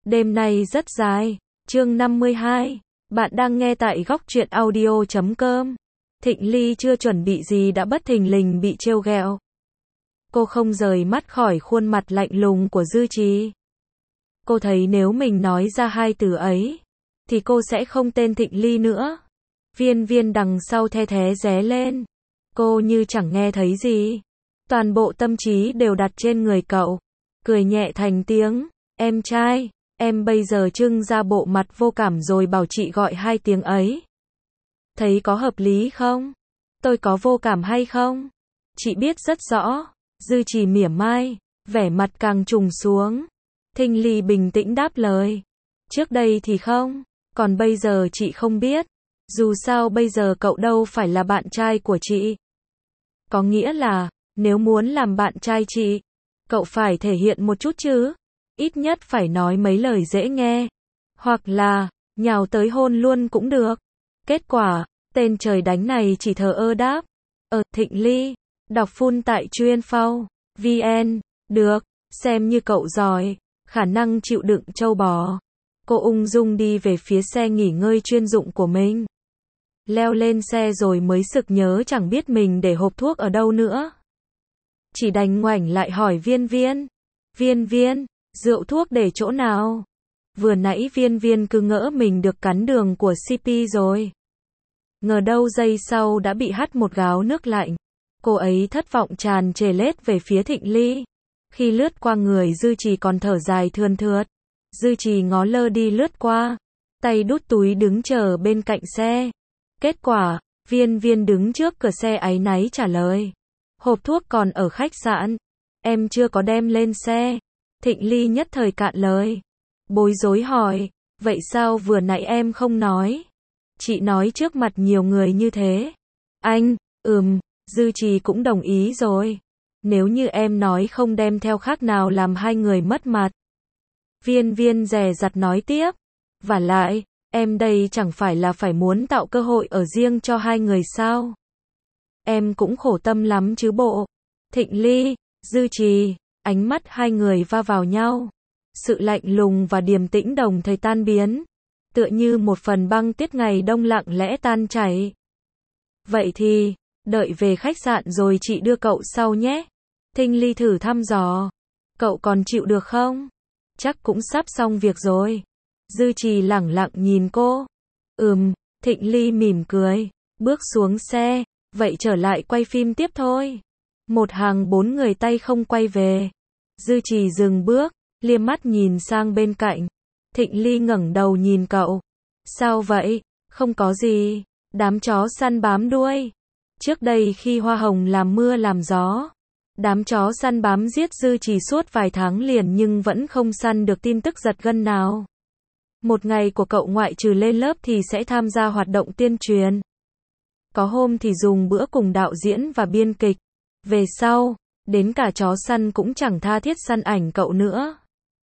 Đêm nay rất dài. Chương 52. Bạn đang nghe tại góc truyện audio.com. Thịnh Ly chưa chuẩn bị gì đã bất thình lình bị trêu ghẹo. Cô không rời mắt khỏi khuôn mặt lạnh lùng của Dư Trì. Cô thấy nếu mình nói ra hai từ ấy, thì cô sẽ không tên Thịnh Ly nữa. Viên Viên đằng sau the thé ré lên. Cô như chẳng nghe thấy gì. Toàn bộ tâm trí đều đặt trên người cậu. Cười nhẹ thành tiếng. Em trai, em bây giờ trưng ra bộ mặt vô cảm rồi bảo chị gọi hai tiếng ấy. Thấy có hợp lý không? Tôi có vô cảm hay không? Chị biết rất rõ. Dư Trì mỉa mai, vẻ mặt càng trùng xuống. Thịnh Ly bình tĩnh đáp lời. Trước đây thì không, còn bây giờ chị không biết. Dù sao bây giờ cậu đâu phải là bạn trai của chị. Có nghĩa là, nếu muốn làm bạn trai chị, cậu phải thể hiện một chút chứ. Ít nhất phải nói mấy lời dễ nghe. Hoặc là, nhào tới hôn luôn cũng được. Kết quả, tên trời đánh này chỉ thờ ơ đáp. Thịnh Ly, đọc full tại chuyên.phau.vn. Được, xem như cậu giỏi, khả năng chịu đựng trâu bò. Cô ung dung đi về phía xe nghỉ ngơi chuyên dụng của mình. Leo lên xe rồi mới sực nhớ chẳng biết mình để hộp thuốc ở đâu nữa. Chỉ đành ngoảnh lại hỏi Viên Viên. Viên Viên, rượu thuốc để chỗ nào? Vừa nãy Viên Viên cứ ngỡ mình được cắn đường của CP rồi. Ngờ đâu giây sau đã bị hắt một gáo nước lạnh. Cô ấy thất vọng tràn trề lết về phía Thịnh Ly. Khi lướt qua người Dư Trì còn thở dài thườn thượt. Dư Trì ngó lơ đi lướt qua. Tay đút túi đứng chờ bên cạnh xe. Kết quả, Viên Viên đứng trước cửa xe áy náy trả lời. Hộp thuốc còn ở khách sạn. Em chưa có đem lên xe. Thịnh Ly nhất thời cạn lời. Bối rối hỏi. Vậy sao vừa nãy em không nói? Chị nói trước mặt nhiều người như thế. Anh, Dư Trì cũng đồng ý rồi. Nếu như em nói không đem theo khác nào làm hai người mất mặt. Viên Viên dè dặt nói tiếp. Vả lại, em đây chẳng phải là phải muốn tạo cơ hội ở riêng cho hai người sao? Em cũng khổ tâm lắm chứ bộ. Thịnh Ly, Dư Trì, ánh mắt hai người va vào nhau. Sự lạnh lùng và điềm tĩnh đồng thời tan biến. Tựa như một phần băng tiết ngày đông lặng lẽ tan chảy. Vậy thì, đợi về khách sạn rồi chị đưa cậu sau nhé. Thịnh Ly thử thăm dò. Cậu còn chịu được không? Chắc cũng sắp xong việc rồi. Dư Trì lẳng lặng nhìn cô. Thịnh Ly mỉm cười. Bước xuống xe. Vậy trở lại quay phim tiếp thôi. Một hàng bốn người tay không quay về. Dư Trì dừng bước, liếc mắt nhìn sang bên cạnh. Thịnh Ly ngẩng đầu nhìn cậu. Sao vậy? Không có gì. Đám chó săn bám đuôi. Trước đây khi hoa hồng làm mưa làm gió, đám chó săn bám giết Dư Trì suốt vài tháng liền nhưng vẫn không săn được tin tức giật gân nào. Một ngày của cậu ngoại trừ lên lớp thì sẽ tham gia hoạt động tuyên truyền. Có hôm thì dùng bữa cùng đạo diễn và biên kịch. Về sau, đến cả chó săn cũng chẳng tha thiết săn ảnh cậu nữa.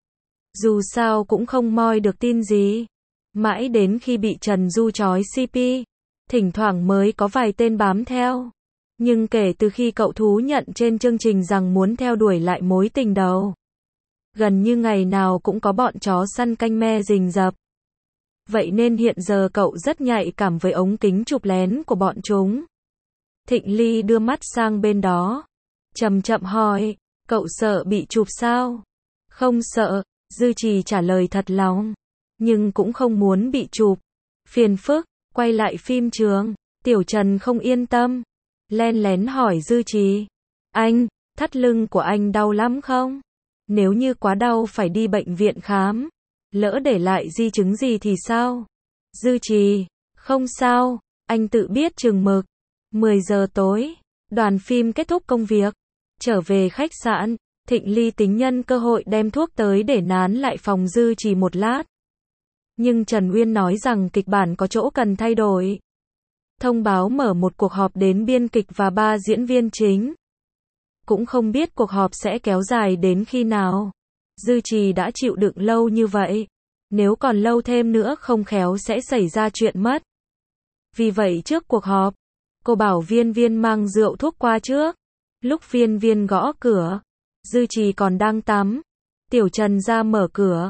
Dù sao cũng không moi được tin gì. Mãi đến khi bị Trần Du trói CP, thỉnh thoảng mới có vài tên bám theo. Nhưng kể từ khi cậu thú nhận trên chương trình rằng muốn theo đuổi lại mối tình đầu, gần như ngày nào cũng có bọn chó săn canh me rình rập. Vậy nên hiện giờ cậu rất nhạy cảm với ống kính chụp lén của bọn chúng. Thịnh Ly đưa mắt sang bên đó. Chậm chậm hỏi, cậu sợ bị chụp sao? Không sợ, Dư Trì trả lời thật lòng. Nhưng cũng không muốn bị chụp. Phiền phức, quay lại phim trường. Tiểu Trần không yên tâm. Len lén hỏi Dư Trì. Anh, thắt lưng của anh đau lắm không? Nếu như quá đau phải đi bệnh viện khám. Lỡ để lại di chứng gì thì sao? Dư Trì, không sao, anh tự biết chừng mực. 10 giờ tối, đoàn phim kết thúc công việc. Trở về khách sạn, Thịnh Ly tính nhân cơ hội đem thuốc tới để nán lại phòng Dư Trì một lát. Nhưng Trần Uyên nói rằng kịch bản có chỗ cần thay đổi. Thông báo mở một cuộc họp đến biên kịch và 3 diễn viên chính. Cũng không biết cuộc họp sẽ kéo dài đến khi nào. Dư Trì đã chịu đựng lâu như vậy. Nếu còn lâu thêm nữa không khéo sẽ xảy ra chuyện mất. Vì vậy trước cuộc họp, cô bảo Viên Viên mang rượu thuốc qua trước. Lúc Viên Viên gõ cửa, Dư Trì còn đang tắm. Tiểu Trần ra mở cửa.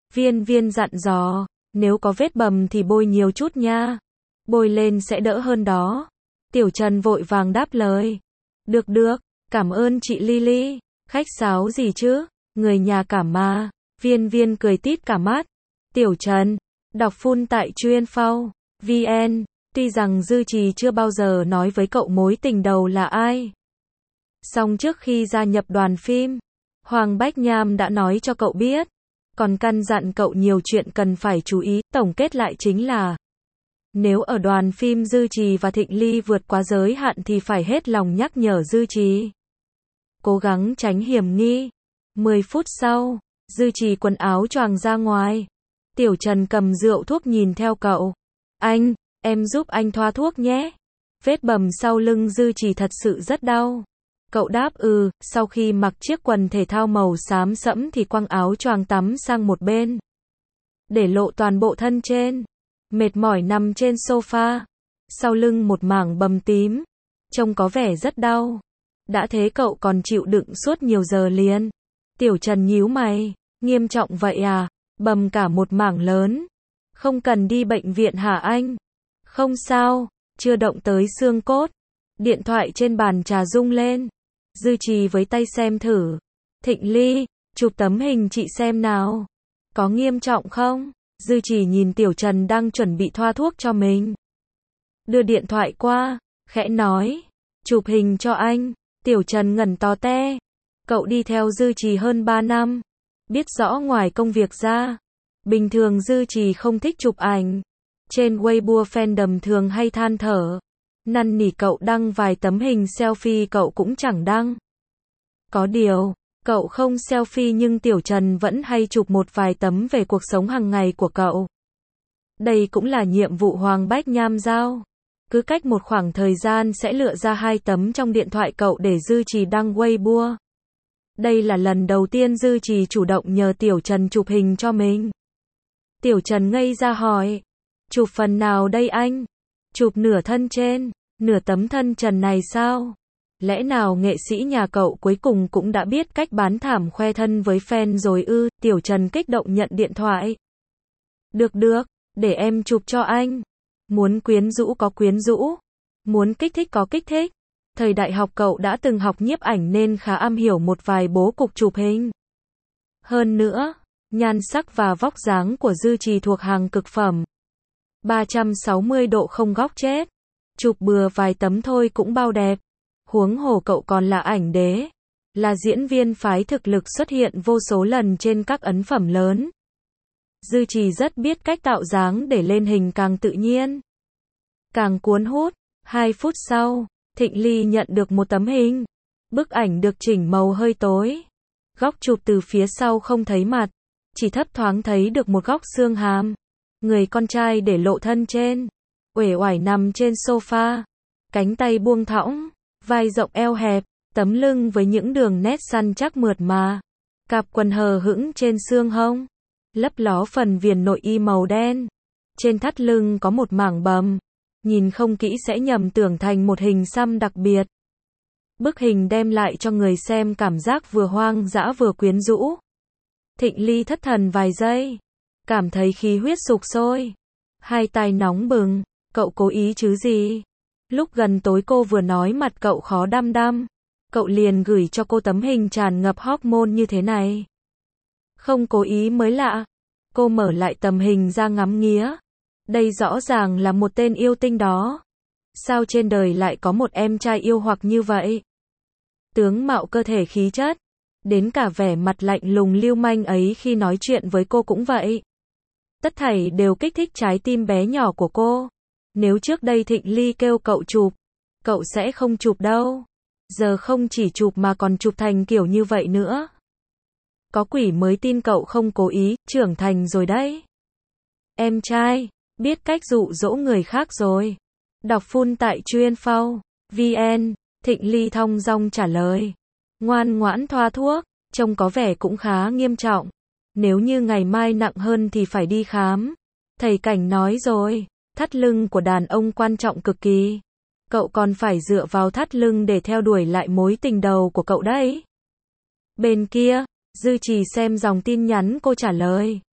Viên Viên dặn dò, nếu có vết bầm thì bôi nhiều chút nha. Bôi lên sẽ đỡ hơn đó. Tiểu Trần vội vàng đáp lời. Được được, cảm ơn chị Lily. Khách sáo gì chứ, người nhà cả mà. Viên Viên cười tít cả mắt. Tiểu Trần, đọc full tại chuyên phao. VN, tuy rằng Dư Trì chưa bao giờ nói với cậu mối tình đầu là ai. Song trước khi gia nhập đoàn phim, Hoàng Bách Nham đã nói cho cậu biết. Còn căn dặn cậu nhiều chuyện cần phải chú ý. Tổng kết lại chính là, nếu ở đoàn phim Dư Trì và Thịnh Ly vượt quá giới hạn thì phải hết lòng nhắc nhở Dư Trì. Cố gắng tránh hiểm nghi. 10 phút sau, Dư Trì quần áo choàng ra ngoài. Tiểu Trần cầm rượu thuốc nhìn theo cậu. Anh, em giúp anh thoa thuốc nhé. Vết bầm sau lưng Dư Trì thật sự rất đau. Cậu đáp sau khi mặc chiếc quần thể thao màu xám sẫm thì quăng áo choàng tắm sang một bên. Để lộ toàn bộ thân trên. Mệt mỏi nằm trên sofa. Sau lưng một mảng bầm tím. Trông có vẻ rất đau. Đã thế cậu còn chịu đựng suốt nhiều giờ liền. Tiểu Trần nhíu mày. Nghiêm trọng vậy à? Bầm cả một mảng lớn. Không cần đi bệnh viện hả anh? Không sao, chưa động tới xương cốt. Điện thoại trên bàn trà rung lên. Dư Trì với tay xem thử. Thịnh Ly, chụp tấm hình chị xem nào. Có nghiêm trọng không? Dư Trì nhìn Tiểu Trần đang chuẩn bị thoa thuốc cho mình. Đưa điện thoại qua, khẽ nói. Chụp hình cho anh. Tiểu Trần ngẩn to te. Cậu đi theo Dư Trì hơn 3 năm. Biết rõ ngoài công việc ra. Bình thường Dư Trì không thích chụp ảnh. Trên Weibo fandom thường hay than thở. Năn nỉ cậu đăng vài tấm hình selfie cậu cũng chẳng đăng. Có điều, cậu không selfie nhưng Tiểu Trần vẫn hay chụp một vài tấm về cuộc sống hàng ngày của cậu. Đây cũng là nhiệm vụ Hoàng Bách Nham giao. Cứ cách một khoảng thời gian sẽ lựa ra 2 tấm trong điện thoại cậu để Dư Trì đăng Weibo. Đây là lần đầu tiên Dư Trì chủ động nhờ Tiểu Trần chụp hình cho mình. Tiểu Trần ngây ra hỏi. Chụp phần nào đây anh? Chụp nửa thân trên, nửa tấm thân trần này sao? Lẽ nào nghệ sĩ nhà cậu cuối cùng cũng đã biết cách bán thảm khoe thân với fan rồi ư? Tiểu Trần kích động nhận điện thoại. Được được, để em chụp cho anh. Muốn quyến rũ có quyến rũ, muốn kích thích có kích thích. Thời đại học cậu đã từng học nhiếp ảnh nên khá am hiểu một vài bố cục chụp hình. Hơn nữa, nhan sắc và vóc dáng của Dư Trì thuộc hàng cực phẩm. 360 độ không góc chết. Chụp bừa vài tấm thôi cũng bao đẹp. Huống hồ cậu còn là ảnh đế. Là diễn viên phái thực lực xuất hiện vô số lần trên các ấn phẩm lớn. Dư Trì rất biết cách tạo dáng để lên hình càng tự nhiên, càng cuốn hút. 2 phút sau, Thịnh Ly nhận được một tấm hình. Bức ảnh được chỉnh màu hơi tối. Góc chụp từ phía sau không thấy mặt. Chỉ thấp thoáng thấy được một góc xương hàm. Người con trai để lộ thân trên. Uể oải nằm trên sofa. Cánh tay buông thõng. Vai rộng eo hẹp. Tấm lưng với những đường nét săn chắc mượt mà. Cạp quần hờ hững trên xương hông. Lấp ló phần viền nội y màu đen. Trên thắt lưng có một mảng bầm. Nhìn không kỹ sẽ nhầm tưởng thành một hình xăm đặc biệt. Bức hình đem lại cho người xem cảm giác vừa hoang dã vừa quyến rũ. Thịnh Ly thất thần vài giây. Cảm thấy khí huyết sục sôi. Hai tai nóng bừng. Cậu cố ý chứ gì? Lúc gần tối cô vừa nói mặt cậu khó đăm đăm. Cậu liền gửi cho cô tấm hình tràn ngập hormone như thế này. Không cố ý mới lạ. Cô mở lại tấm hình ra ngắm nghía. Đây rõ ràng là một tên yêu tinh đó. Sao trên đời lại có một em trai yêu hoặc như vậy? Tướng mạo cơ thể khí chất. Đến cả vẻ mặt lạnh lùng lưu manh ấy khi nói chuyện với cô cũng vậy. Tất thảy đều kích thích trái tim bé nhỏ của cô. Nếu trước đây Thịnh Ly kêu cậu chụp, cậu sẽ không chụp đâu. Giờ không chỉ chụp mà còn chụp thành kiểu như vậy nữa. Có quỷ mới tin cậu không cố ý, trưởng thành rồi đấy. Em trai, biết cách dụ dỗ người khác rồi. Đọc full tại chuyên phao. VN, Thịnh Ly thong dong trả lời. Ngoan ngoãn thoa thuốc, trông có vẻ cũng khá nghiêm trọng. Nếu như ngày mai nặng hơn thì phải đi khám. Thầy Cảnh nói rồi, thắt lưng của đàn ông quan trọng cực kỳ. Cậu còn phải dựa vào thắt lưng để theo đuổi lại mối tình đầu của cậu đấy. Bên kia, Dư Trì xem dòng tin nhắn cô trả lời.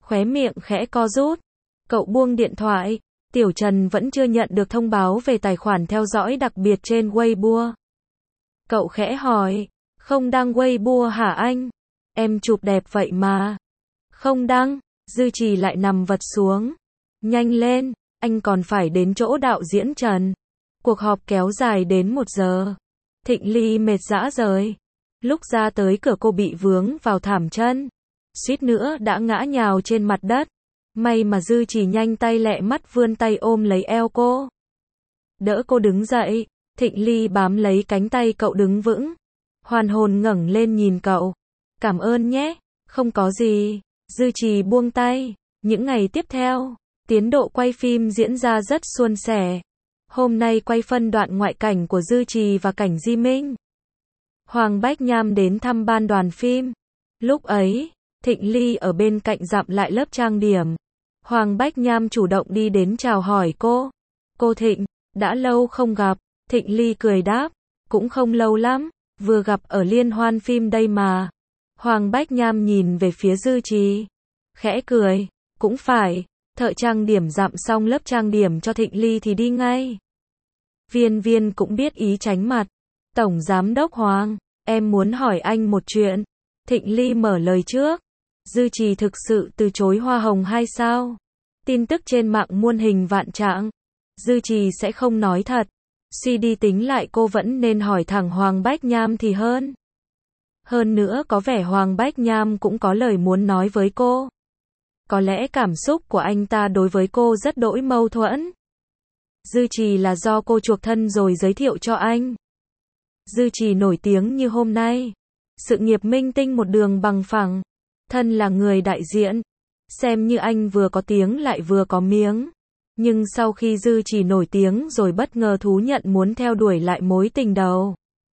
Khóe miệng khẽ co rút. Cậu buông điện thoại. Tiểu Trần vẫn chưa nhận được thông báo về tài khoản theo dõi đặc biệt trên Weibo. Cậu khẽ hỏi, không đăng Weibo hả anh? Em chụp đẹp vậy mà. Không đăng. Dư Trì lại nằm vật xuống. Nhanh lên, anh còn phải đến chỗ đạo diễn Trần. Cuộc họp kéo dài đến 1 giờ. Thịnh Ly mệt rã rời. Lúc ra tới cửa cô bị vướng vào thảm chân. Suýt nữa đã ngã nhào trên mặt đất. May mà Dư Trì nhanh tay lẹ mắt vươn tay ôm lấy eo cô. Đỡ cô đứng dậy. Thịnh Ly bám lấy cánh tay cậu đứng vững. Hoàn hồn ngẩng lên nhìn cậu. Cảm ơn nhé. Không có gì. Dư Trì buông tay. Những ngày tiếp theo, tiến độ quay phim diễn ra rất suôn sẻ. Hôm nay quay phân đoạn ngoại cảnh của Dư Trì và cảnh Di Minh. Hoàng Bách Nham đến thăm ban đoàn phim. Lúc ấy, Thịnh Ly ở bên cạnh dặm lại lớp trang điểm. Hoàng Bách Nham chủ động đi đến chào hỏi cô. Cô Thịnh, đã lâu không gặp. Thịnh Ly cười đáp, cũng không lâu lắm, vừa gặp ở liên hoan phim đây mà. Hoàng Bách Nham nhìn về phía Dư Trì, khẽ cười, cũng phải, thợ trang điểm dặm xong lớp trang điểm cho Thịnh Ly thì đi ngay. Viên Viên cũng biết ý tránh mặt. Tổng Giám đốc Hoàng, em muốn hỏi anh một chuyện. Thịnh Ly mở lời trước. Dư Trì thực sự từ chối hoa hồng hay sao? Tin tức trên mạng muôn hình vạn trạng. Dư Trì sẽ không nói thật. Suy đi tính lại cô vẫn nên hỏi thẳng Hoàng Bách Nham thì hơn. Hơn nữa có vẻ Hoàng Bách Nham cũng có lời muốn nói với cô. Có lẽ cảm xúc của anh ta đối với cô rất đỗi mâu thuẫn. Dư Trì là do cô chuộc thân rồi giới thiệu cho anh. Dư Trì nổi tiếng như hôm nay. Sự nghiệp minh tinh một đường bằng phẳng. Thân là người đại diện. Xem như anh vừa có tiếng lại vừa có miếng. Nhưng sau khi Dư Trì nổi tiếng rồi bất ngờ thú nhận muốn theo đuổi lại mối tình đầu.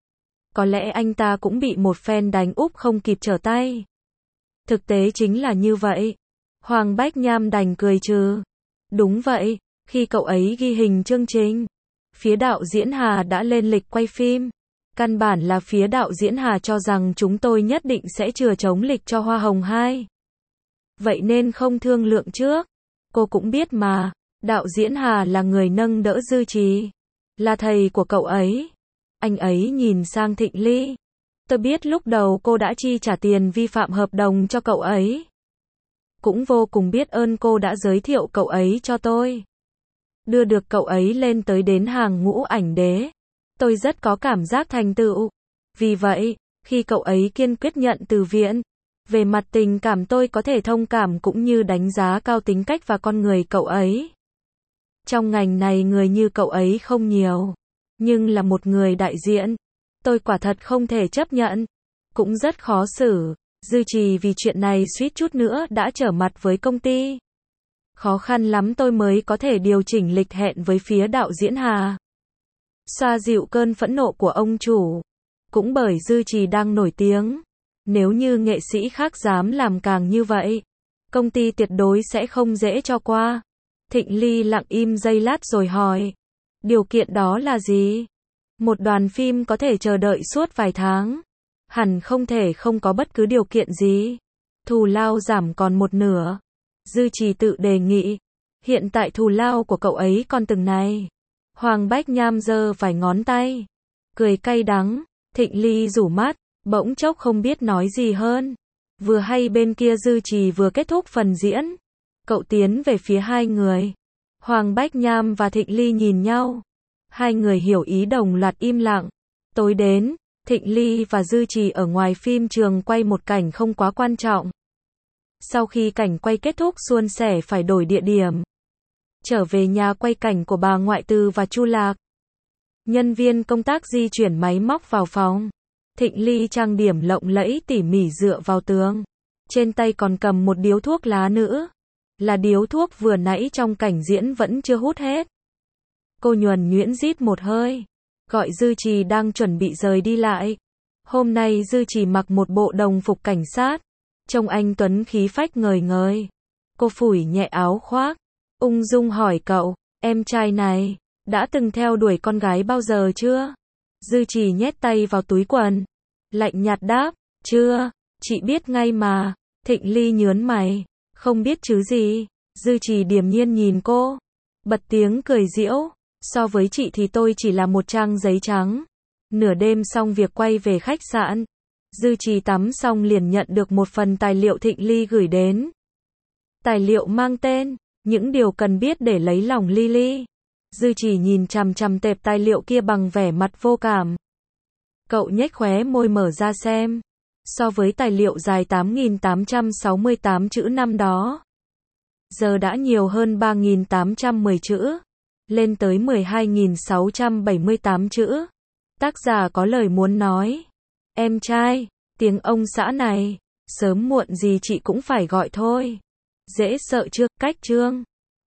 Có lẽ anh ta cũng bị một phen đánh úp không kịp trở tay. Thực tế chính là như vậy. Hoàng Bách Nham đành cười trừ. Đúng vậy, khi cậu ấy ghi hình chương trình, phía đạo diễn Hà đã lên lịch quay phim. Căn bản là phía đạo diễn Hà cho rằng chúng tôi nhất định sẽ chừa trống lịch cho Hoa Hồng 2. Vậy nên không thương lượng trước. Cô cũng biết mà, đạo diễn Hà là người nâng đỡ Dư Trì, là thầy của cậu ấy. Anh ấy nhìn sang Thịnh Ly. Tôi biết lúc đầu cô đã chi trả tiền vi phạm hợp đồng cho cậu ấy. Cũng vô cùng biết ơn cô đã giới thiệu cậu ấy cho tôi. Đưa được cậu ấy lên tới đến hàng ngũ ảnh đế. Tôi rất có cảm giác thành tựu. Vì vậy, khi cậu ấy kiên quyết nhận từ viện, về mặt tình cảm tôi có thể thông cảm cũng như đánh giá cao tính cách và con người cậu ấy. Trong ngành này người như cậu ấy không nhiều. Nhưng là một người đại diện, tôi quả thật không thể chấp nhận. Cũng rất khó xử. Dư Trì vì chuyện này suýt chút nữa đã trở mặt với công ty. Khó khăn lắm tôi mới có thể điều chỉnh lịch hẹn với phía đạo diễn Hà. Xoa dịu cơn phẫn nộ của ông chủ. Cũng bởi Dư Trì đang nổi tiếng. Nếu như nghệ sĩ khác dám làm càng như vậy, công ty tuyệt đối sẽ không dễ cho qua. Thịnh Ly lặng im giây lát rồi hỏi. Điều kiện đó là gì? Một đoàn phim có thể chờ đợi suốt vài tháng. Hẳn không thể không có bất cứ điều kiện gì. Thù lao giảm còn 1/2. Dư Trì tự đề nghị. Hiện tại thù lao của cậu ấy còn từng này. Hoàng Bách Nham giơ vài ngón tay. Cười cay đắng. Thịnh Ly rủ mắt. Bỗng chốc không biết nói gì hơn. Vừa hay bên kia Dư Trì vừa kết thúc phần diễn. Cậu tiến về phía hai người. Hoàng Bách Nham và Thịnh Ly nhìn nhau. Hai người hiểu ý đồng loạt im lặng. Tối đến, Thịnh Ly và Dư Trì ở ngoài phim trường quay một cảnh không quá quan trọng. Sau khi cảnh quay kết thúc suôn sẻ phải đổi địa điểm. Trở về nhà quay cảnh của bà ngoại Từ và Chu Lạc. Nhân viên công tác di chuyển máy móc vào phòng. Thịnh Ly trang điểm lộng lẫy tỉ mỉ dựa vào tường. Trên tay còn cầm một điếu thuốc lá nữa. Là điếu thuốc vừa nãy trong cảnh diễn vẫn chưa hút hết. Cô nhuần nhuyễn rít một hơi. Gọi Dư Trì đang chuẩn bị rời đi lại. Hôm nay Dư Trì mặc một bộ đồng phục cảnh sát. Trông anh tuấn khí phách ngời ngời. Cô phủi nhẹ áo khoác. Ung dung hỏi cậu, em trai này, đã từng theo đuổi con gái bao giờ chưa? Dư Trì nhét tay vào túi quần. Lạnh nhạt đáp, chưa, chị biết ngay mà. Thịnh Ly nhớn mày. Không biết chứ gì. Dư Trì điềm nhiên nhìn cô. Bật tiếng cười giễu. So với chị thì tôi chỉ là một trang giấy trắng. Nửa đêm xong việc quay về khách sạn. Dư Trì tắm xong liền nhận được một phần tài liệu Thịnh Ly gửi đến. Tài liệu mang tên Những điều cần biết để lấy lòng Lily. Dư Trì nhìn chằm chằm tệp tài liệu kia bằng vẻ mặt vô cảm. Cậu nhếch khóe môi mở ra xem. So với tài liệu dài 8.868 chữ năm đó, giờ đã nhiều hơn 3.810 chữ, lên tới 12.678 chữ. Tác giả có lời muốn nói. Em trai, tiếng ông xã này, sớm muộn gì chị cũng phải gọi thôi. Dễ sợ chưa, cách chương.